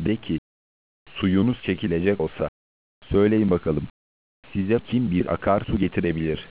De ki, suyunuz çekilecek olsa, söyleyin bakalım, size kim bir akarsu getirebilir?